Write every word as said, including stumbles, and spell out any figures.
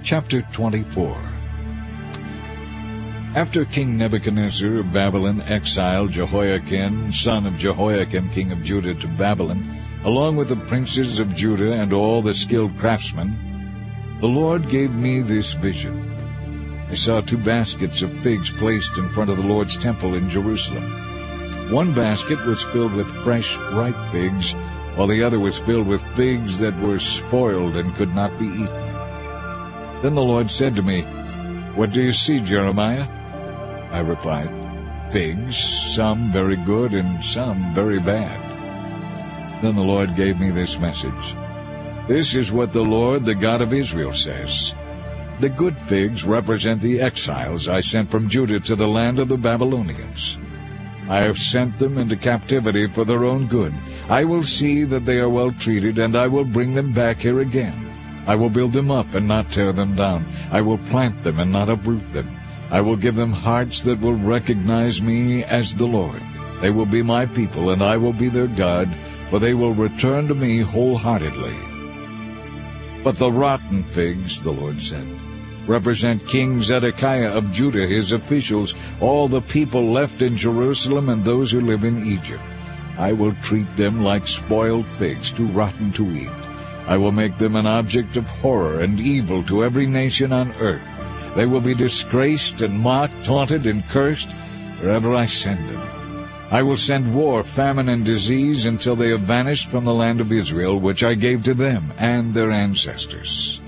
Chapter twenty-four. After King Nebuchadnezzar of Babylon exiled Jehoiakim, son of Jehoiakim, king of Judah, to Babylon, along with the princes of Judah and all the skilled craftsmen, the Lord gave me this vision. I saw two baskets of figs placed in front of the Lord's temple in Jerusalem. One basket was filled with fresh, ripe figs, while the other was filled with figs that were spoiled and could not be eaten. Then the Lord said to me, "What do you see, Jeremiah?" I replied, "Figs, some very good and some very bad." Then the Lord gave me this message. "This is what the Lord, the God of Israel, says. The good figs represent the exiles I sent from Judah to the land of the Babylonians. I have sent them into captivity for their own good. I will see that they are well treated, and I will bring them back here again. I will build them up and not tear them down. I will plant them and not uproot them. I will give them hearts that will recognize me as the Lord. They will be my people, and I will be their God, for they will return to me wholeheartedly. But the rotten figs," the Lord said, "represent King Zedekiah of Judah, his officials, all the people left in Jerusalem, and those who live in Egypt. I will treat them like spoiled figs, too rotten to eat. I will make them an object of horror and evil to every nation on earth. They will be disgraced and mocked, taunted and cursed wherever I send them. I will send war, famine, and disease until they have vanished from the land of Israel, which I gave to them and their ancestors."